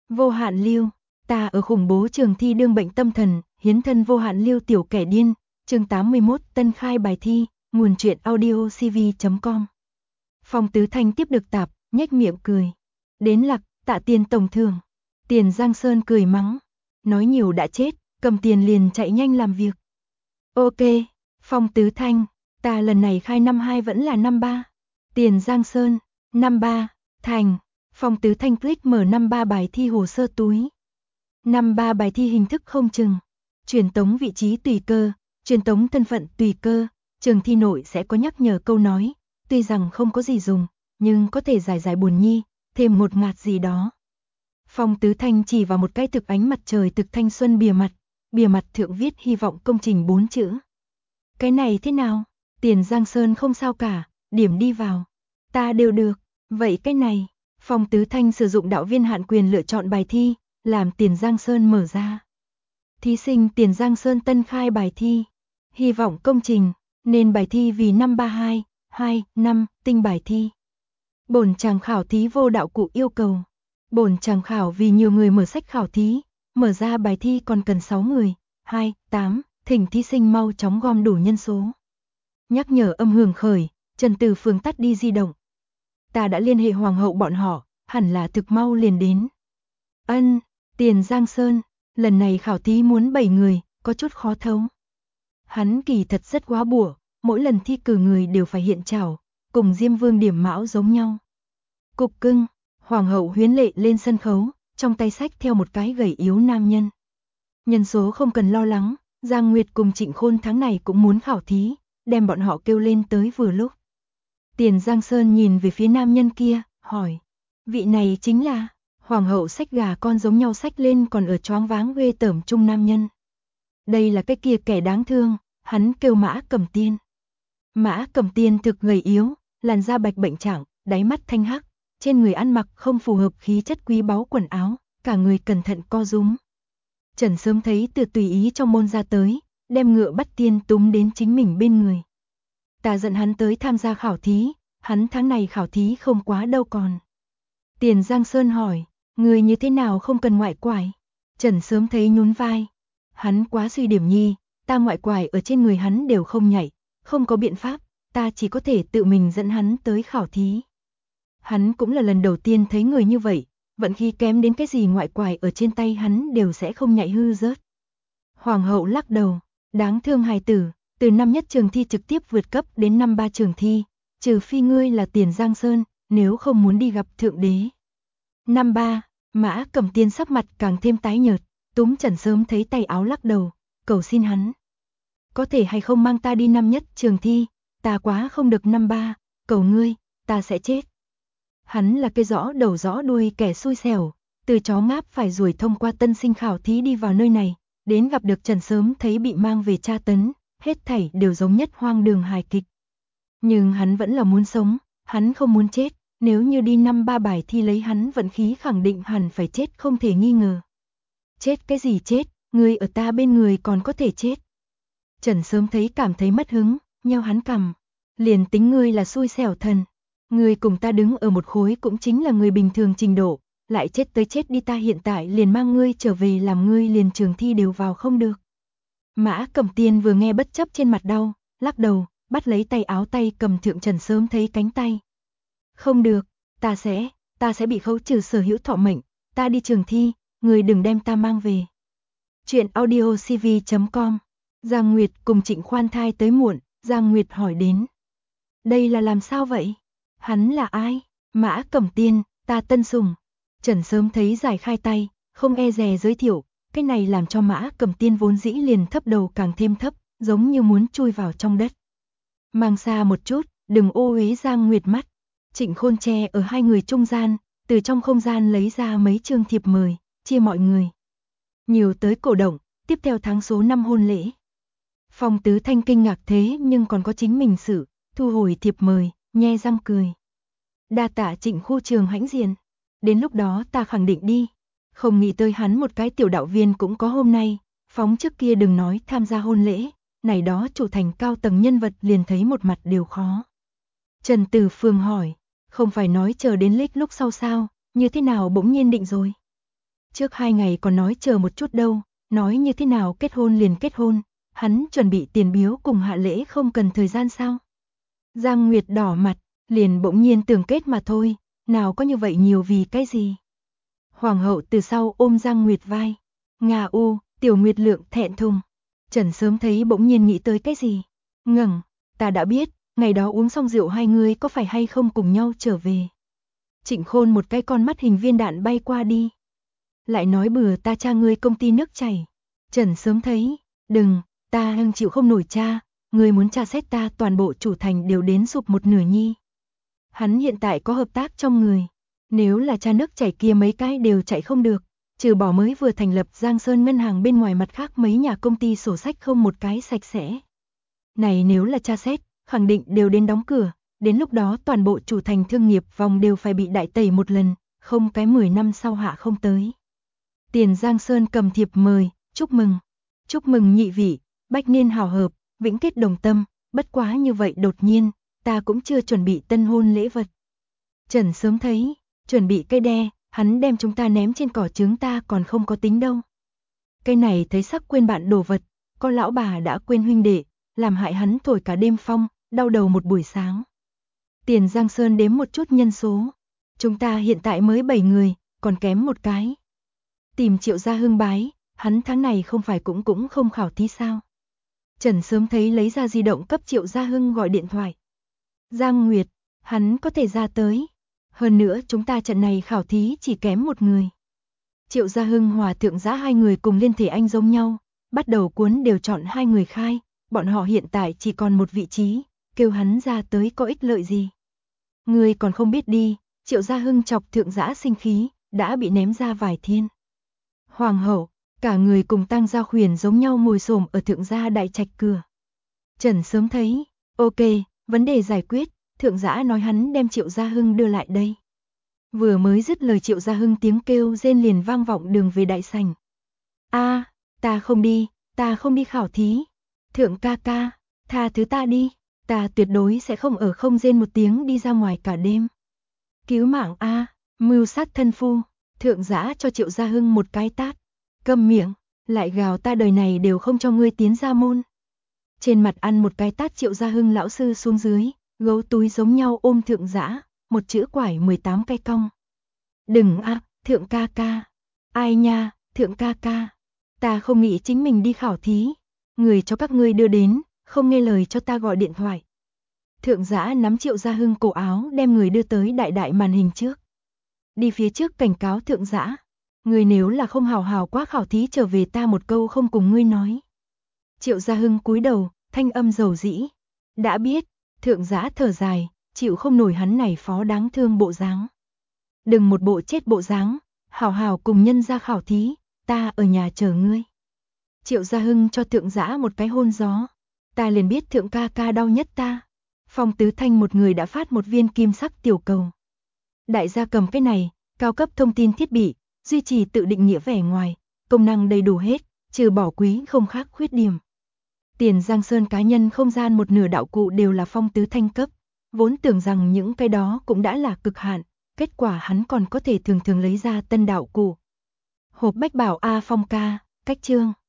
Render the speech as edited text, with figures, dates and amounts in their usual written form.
Vô hạn lưu, ta ở khủng bố trường thi đương bệnh tâm thần, hiến thân vô hạn lưu tiểu kẻ điên, chương 81 tân khai bài thi, nguồn truyện audio cv.com. Phong Tứ Thanh tiếp được tạp, nhếch miệng cười. Đến lạc, tạ tiền tổng thưởng. Tiền Giang Sơn cười mắng. Nói nhiều đã chết, cầm tiền liền chạy nhanh làm việc. Ok, Phong Tứ Thanh, ta lần này khai năm 2 vẫn là năm 3. Tiền Giang Sơn, năm 3, thành. Phong Tứ Thanh click mở năm 3 bài thi hồ sơ túi. Năm 3 bài thi hình thức không chừng. Truyền tống vị trí tùy cơ, truyền tống thân phận tùy cơ, trường thi nội sẽ có nhắc nhở câu nói, tuy rằng không có gì dùng, nhưng có thể giải buồn nhi, thêm một ngạt gì đó. Phong Tứ Thanh chỉ vào một cái thực ánh mặt trời thực thanh xuân bìa mặt thượng viết hy vọng công trình 4 chữ. Cái này thế nào? Tiền Giang Sơn không sao cả, điểm đi vào. Ta đều được, vậy cái này, Phong Tứ Thanh sử dụng đạo viên hạn quyền lựa chọn bài thi, làm Tiền Giang Sơn mở ra. Thí sinh Tiền Giang Sơn tân khai bài thi, hy vọng công trình, nên bài thi vì năm 32, tinh bài thi. Bổn chàng khảo thí vô đạo cụ yêu cầu. Bổn chàng khảo vì nhiều người mở sách khảo thí, mở ra bài thi còn cần 6 người, 8, thỉnh thí sinh mau chóng gom đủ nhân số. Nhắc nhở âm hưởng khởi, Trần Từ Phương tắt đi di động. Ta đã liên hệ hoàng hậu bọn họ, hẳn là thực mau liền đến. Ân, Tiền Giang Sơn, lần này khảo thí muốn 7 người, có chút khó thấu. Hắn kỳ thật rất quá bủa, mỗi lần thi cử người đều phải hiện trảo, cùng Diêm Vương Điểm Mão giống nhau. Cục cưng, hoàng hậu Huyến Lệ lên sân khấu, trong tay xách theo một cái gầy yếu nam nhân. Nhân số không cần lo lắng, Giang Nguyệt cùng Trịnh Khôn tháng này cũng muốn khảo thí, đem bọn họ kêu lên tới vừa lúc. Tiền Giang Sơn nhìn về phía nam nhân kia, hỏi, vị này chính là, hoàng hậu xách gà con giống nhau xách lên còn ở choáng váng ghê tởm chung nam nhân. Đây là cái kia kẻ đáng thương, hắn kêu Mã Cẩm Tiên. Mã Cẩm Tiên thực gầy yếu, làn da bạch bệnh trạng, đáy mắt thanh hắc, trên người ăn mặc không phù hợp khí chất quý báu quần áo, cả người cẩn thận co rúm. Trần sớm thấy từ tùy ý trong môn ra tới, đem ngựa bắt tiên túm đến chính mình bên người. Ta giận hắn tới tham gia khảo thí, hắn tháng này khảo thí không quá đâu còn. Tiền Giang Sơn hỏi, người như thế nào không cần ngoại quải? Trần sớm thấy nhún vai. Hắn quá suy điểm nhi, ta ngoại quải ở trên người hắn đều không nhảy, không có biện pháp, ta chỉ có thể tự mình dẫn hắn tới khảo thí. Hắn cũng là lần đầu tiên thấy người như vậy, vận khí kém đến cái gì ngoại quải ở trên tay hắn đều sẽ không nhảy hư rớt. Hoàng hậu lắc đầu, đáng thương hài tử, từ năm nhất trường thi trực tiếp vượt cấp đến năm 3 trường thi, trừ phi ngươi là Tiền Giang Sơn, nếu không muốn đi gặp thượng đế. Năm 3, Mã Cẩm Tiên sắc mặt càng thêm tái nhợt, túm Trần sớm thấy tay áo lắc đầu, cầu xin hắn. Có thể hay không mang ta đi năm nhất trường thi, ta quá không được năm 3, cầu ngươi, ta sẽ chết. Hắn là cái rõ đầu rõ đuôi kẻ xui xẻo, từ chó ngáp phải ruồi thông qua tân sinh khảo thí đi vào nơi này, đến gặp được Trần sớm thấy bị mang về tra tấn, hết thảy đều giống nhất hoang đường hài kịch. Nhưng hắn vẫn là muốn sống, hắn không muốn chết, nếu như đi năm 3 bài thi lấy hắn vận khí khẳng định hẳn phải chết không thể nghi ngờ. Chết cái gì chết, người ở ta bên người còn có thể chết. Trần sớm thấy cảm thấy mất hứng, nheo hắn cằm, liền tính ngươi là xui xẻo thần. Ngươi cùng ta đứng ở một khối cũng chính là người bình thường trình độ, lại chết tới chết đi ta hiện tại liền mang ngươi trở về làm ngươi liền trường thi đều vào không được. Mã Cẩm Tiên vừa nghe bất chấp trên mặt đau, lắc đầu, bắt lấy tay áo tay cầm thượng Trần sớm thấy cánh tay. Không được, ta sẽ bị khấu trừ sở hữu thọ mệnh, ta đi trường thi, ngươi đừng đem ta mang về. Chuyện audio cv.com. Giang Nguyệt cùng Trịnh Khoan thai tới muộn, Giang Nguyệt hỏi đến. Đây là làm sao vậy? Hắn là ai? Mã Cẩm Tiên, ta tân sủng. Trần sớm thấy giải khai tay, không e dè giới thiệu, cái này làm cho Mã Cẩm Tiên vốn dĩ liền thấp đầu càng thêm thấp, giống như muốn chui vào trong đất. Mang xa một chút, đừng ô uế Giang Nguyệt mắt. Trịnh Khôn che ở hai người trung gian, từ trong không gian lấy ra mấy chương thiệp mời, chia mọi người. Nhiều tới cổ động, tiếp theo tháng số 5 hôn lễ. Phong Tứ Thanh kinh ngạc thế nhưng còn có chính mình sự, thu hồi thiệp mời, nhe răng cười. Đa tạ Trịnh khu trường hãnh diện, đến lúc đó ta khẳng định đi. Không nghĩ tới hắn một cái tiểu đạo viên cũng có hôm nay, phóng trước kia đừng nói tham gia hôn lễ, này đó chủ thành cao tầng nhân vật liền thấy một mặt đều khó. Trần Từ Phương hỏi, không phải nói chờ đến lích lúc sau sao, như thế nào bỗng nhiên định rồi. Trước 2 ngày còn nói chờ một chút đâu, nói như thế nào kết hôn liền kết hôn, hắn chuẩn bị tiền biếu cùng hạ lễ không cần thời gian sao? Giang Nguyệt đỏ mặt, liền bỗng nhiên tưởng kết mà thôi, nào có như vậy nhiều vì cái gì? Hoàng hậu từ sau ôm Giang Nguyệt vai, Nga u, Tiểu Nguyệt Lượng thẹn thùng. Trần Sớm thấy bỗng nhiên nghĩ tới cái gì? Ngẩng, ta đã biết, ngày đó uống xong rượu hai người có phải hay không cùng nhau trở về? Trịnh Khôn một cái con mắt hình viên đạn bay qua đi. Lại nói bừa ta cha ngươi công ty nước chảy. Trần Sớm thấy, đừng, ta chịu không nổi cha, ngươi muốn tra xét ta toàn bộ chủ thành đều đến sụp một nửa nhi. Hắn hiện tại có hợp tác trong người, nếu là cha nước chảy kia mấy cái đều chạy không được, trừ bỏ mới vừa thành lập Giang Sơn ngân hàng bên ngoài mặt khác mấy nhà công ty sổ sách không một cái sạch sẽ. Này nếu là tra xét, khẳng định đều đến đóng cửa, đến lúc đó toàn bộ chủ thành thương nghiệp vòng đều phải bị đại tẩy một lần, không cái 10 năm sau hạ không tới. Tiền Giang Sơn cầm thiệp mời, chúc mừng nhị vị, bách niên hào hợp, vĩnh kết đồng tâm, bất quá như vậy đột nhiên, ta cũng chưa chuẩn bị tân hôn lễ vật. Trần Sớm thấy, chuẩn bị cây đe, hắn đem chúng ta ném trên cỏ trứng ta còn không có tính đâu. Cây này thấy sắc quên bạn đồ vật, có lão bà đã quên huynh đệ, làm hại hắn thổi cả đêm phong, đau đầu một buổi sáng. Tiền Giang Sơn đếm một chút nhân số, chúng ta hiện tại mới 7 người, còn kém một cái. Tìm Triệu Gia Hưng bái, hắn tháng này không phải cũng không khảo thí sao. Trần Sớm thấy lấy ra di động cấp Triệu Gia Hưng gọi điện thoại. Giang Nguyệt, hắn có thể ra tới. Hơn nữa chúng ta trận này khảo thí chỉ kém một người. Triệu Gia Hưng hòa thượng giã hai người cùng liên thể anh giống nhau, bắt đầu cuốn đều chọn hai người khai, bọn họ hiện tại chỉ còn một vị trí, kêu hắn ra tới có ích lợi gì. Người còn không biết đi, Triệu Gia Hưng chọc thượng giã sinh khí, đã bị ném ra vài thiên. Hoàng hậu, cả người cùng Tăng Gia Khuyển giống nhau ngồi xổm ở thượng gia đại trạch cửa. Trần Sớm thấy, ok, vấn đề giải quyết, thượng giã nói hắn đem Triệu Gia Hưng đưa lại đây. Vừa mới dứt lời Triệu Gia Hưng tiếng kêu rên liền vang vọng đường về đại sảnh. A, ta không đi khảo thí. Thượng ca ca, tha thứ ta đi, ta tuyệt đối sẽ không ở không rên một tiếng đi ra ngoài cả đêm. Cứu mạng a, mưu sát thân phu, thượng giã cho Triệu Gia Hưng một cái tát. Câm miệng, lại gào ta đời này đều không cho ngươi tiến ra môn. Trên mặt ăn một cái tát Triệu Gia Hưng lão sư xuống dưới, gấu túi giống nhau ôm thượng giã, một chữ quải 18 cái cong. Đừng a, thượng ca ca. Ai nha, thượng ca ca. Ta không nghĩ chính mình đi khảo thí. Người cho các ngươi đưa đến, không nghe lời cho ta gọi điện thoại. Thượng giã nắm Triệu Gia Hưng cổ áo đem người đưa tới đại đại màn hình trước. Đi phía trước cảnh cáo thượng giã. Người nếu là không hào hào quá khảo thí trở về ta một câu không cùng ngươi nói. Triệu Gia Hưng cúi đầu, thanh âm dầu dĩ. Đã biết, thượng giã thở dài, chịu không nổi hắn này phó đáng thương bộ dáng. Đừng một bộ chết bộ dáng, hào hào cùng nhân ra khảo thí, ta ở nhà chờ ngươi. Triệu Gia Hưng cho thượng giã một cái hôn gió. Ta liền biết thượng ca ca đau nhất ta. Phong Tứ Thanh một người đã phát một viên kim sắc tiểu cầu. Đại gia cầm cái này, cao cấp thông tin thiết bị, duy trì tự định nghĩa vẻ ngoài, công năng đầy đủ hết, trừ bỏ quý không khác khuyết điểm. Tiền Giang Sơn cá nhân không gian một nửa đạo cụ đều là Phong Tứ Thanh cấp, vốn tưởng rằng những cái đó cũng đã là cực hạn, kết quả hắn còn có thể thường thường lấy ra tân đạo cụ. Hộp bách bảo A Phong ca, cách chương.